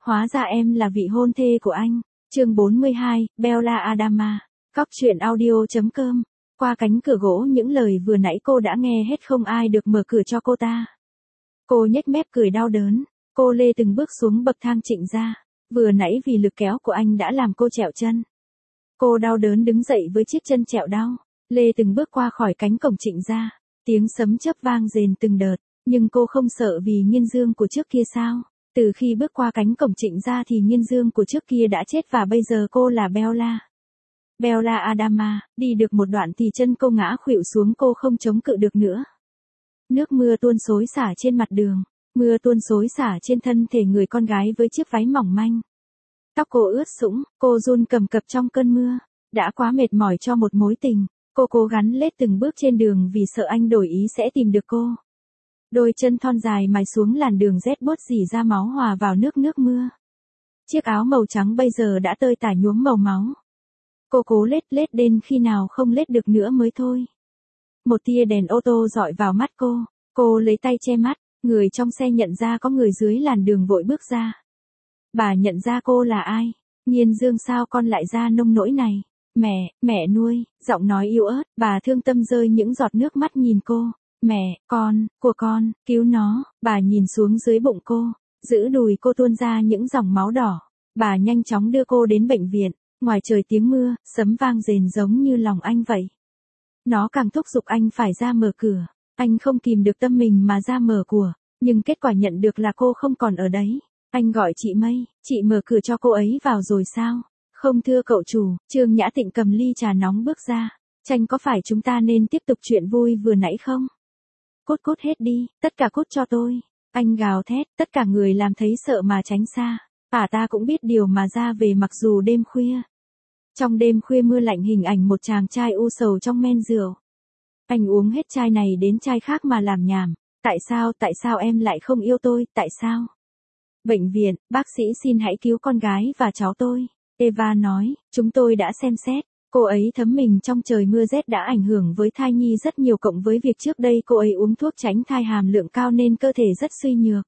Hóa ra em là vị hôn thê của anh. Chương 42, Bella Adama. Cóc truyện audio.com. Qua cánh cửa gỗ những lời vừa nãy cô đã nghe hết không ai được mở cửa cho cô ta. Cô nhếch mép cười đau đớn. Cô lê từng bước xuống bậc thang Trịnh gia. Vừa nãy vì lực kéo của anh đã làm cô trẹo chân. Cô đau đớn đứng dậy với chiếc chân trẹo đau. Lê từng bước qua khỏi cánh cổng Trịnh gia. Tiếng sấm chớp vang rền từng đợt. Nhưng cô không sợ vì Nghiên Dương của trước kia sao? Từ khi bước qua cánh cổng Trịnh gia thì Nghiên Dương của trước kia đã chết và bây giờ cô là Bella. Bella Adama, đi được một đoạn thì chân cô ngã khuỵu xuống, cô không chống cự được nữa. Nước mưa tuôn xối xả trên mặt đường, mưa tuôn xối xả trên thân thể người con gái với chiếc váy mỏng manh. Tóc cô ướt sũng, cô run cầm cập trong cơn mưa, đã quá mệt mỏi cho một mối tình. Cô cố gắng lết từng bước trên đường vì sợ anh đổi ý sẽ tìm được cô. Đôi chân thon dài mài xuống làn đường rét buốt rỉ ra máu hòa vào nước mưa. Chiếc áo màu trắng bây giờ đã tơi tả nhuốm màu máu. Cô cố lết đến khi nào không lết được nữa mới thôi. Một tia đèn ô tô dọi vào mắt cô lấy tay che mắt, người trong xe nhận ra có người dưới làn đường vội bước ra. Bà nhận ra cô là ai? Nghiên Dương, sao con lại ra nông nỗi này? Mẹ nuôi, giọng nói yếu ớt, bà thương tâm rơi những giọt nước mắt nhìn cô. Mẹ, của con, cứu nó. Bà nhìn xuống dưới bụng cô, giữ đùi cô tuôn ra những dòng máu đỏ. Bà nhanh chóng đưa cô đến bệnh viện. Ngoài trời tiếng mưa, sấm vang rền giống như lòng anh vậy. Nó càng thúc giục anh phải ra mở cửa. Anh không kìm được tâm mình mà ra mở cửa. Nhưng kết quả nhận được là cô không còn ở đấy. Anh gọi chị Mây, chị mở cửa cho cô ấy vào rồi sao? Không thưa cậu chủ. Trương Nhã Tịnh cầm ly trà nóng bước ra. Tranh, có phải chúng ta nên tiếp tục chuyện vui vừa nãy không? Cút hết đi, tất cả cút cho tôi. Anh gào thét, tất cả người làm thấy sợ mà tránh xa. Ta cũng biết điều mà ra về mặc dù đêm khuya. Trong đêm khuya mưa lạnh, hình ảnh một chàng trai u sầu trong men rượu. Anh uống hết chai này đến chai khác mà làm nhảm. Tại sao em lại không yêu tôi, tại sao? Bệnh viện, bác sĩ xin hãy cứu con gái và cháu tôi. Eva nói, chúng tôi đã xem xét. Cô ấy thấm mình trong trời mưa rét đã ảnh hưởng với thai nhi rất nhiều, cộng với việc trước đây cô ấy uống thuốc tránh thai hàm lượng cao nên cơ thể rất suy nhược.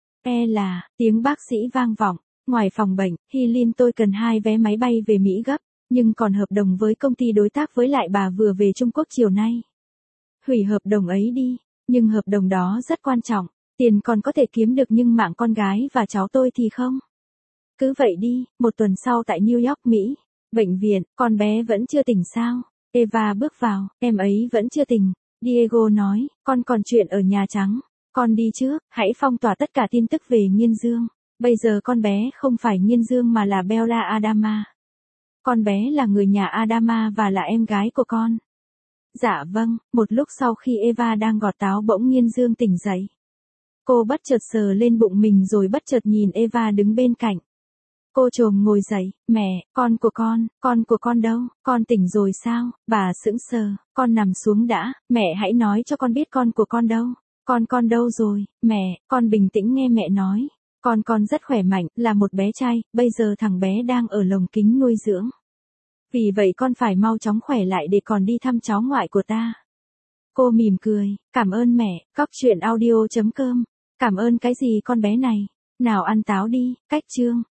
Tiếng bác sĩ vang vọng. Ngoài phòng bệnh, Hylin, tôi cần 2 vé máy bay về Mỹ gấp. Nhưng còn hợp đồng với công ty đối tác với lại bà vừa về Trung Quốc chiều nay. Hủy hợp đồng ấy đi. Nhưng hợp đồng đó rất quan trọng. Tiền còn có thể kiếm được nhưng mạng con gái và cháu tôi thì không. Cứ vậy đi. Một tuần sau tại New York, Mỹ. Bệnh viện, con bé vẫn chưa tỉnh sao? Eva bước vào, em ấy vẫn chưa tỉnh. Diego nói, con còn chuyện ở Nhà Trắng. Con đi trước, hãy phong tỏa tất cả tin tức về Nghiên Dương. Bây giờ con bé không phải Nghiên Dương mà là Bella Adama. Con bé là người nhà Adama và là em gái của con. Dạ vâng. Một lúc sau khi Eva đang gọt táo bỗng Nghiên Dương tỉnh dậy. Cô bất chợt sờ lên bụng mình rồi bất chợt nhìn Eva đứng bên cạnh. Cô chồm ngồi dậy, mẹ, con của con đâu, con tỉnh rồi sao? Bà sững sờ, con nằm xuống đã, mẹ hãy nói cho con biết con của con đâu. Con đâu rồi, mẹ, con bình tĩnh nghe mẹ nói. Con rất khỏe mạnh, là một bé trai, bây giờ thằng bé đang ở lồng kính nuôi dưỡng. Vì vậy con phải mau chóng khỏe lại để còn đi thăm cháu ngoại của ta. Cô mỉm cười, cảm ơn mẹ. Cóc truyện audio.com. Cảm ơn cái gì con bé này? Nào ăn táo đi, cách chương.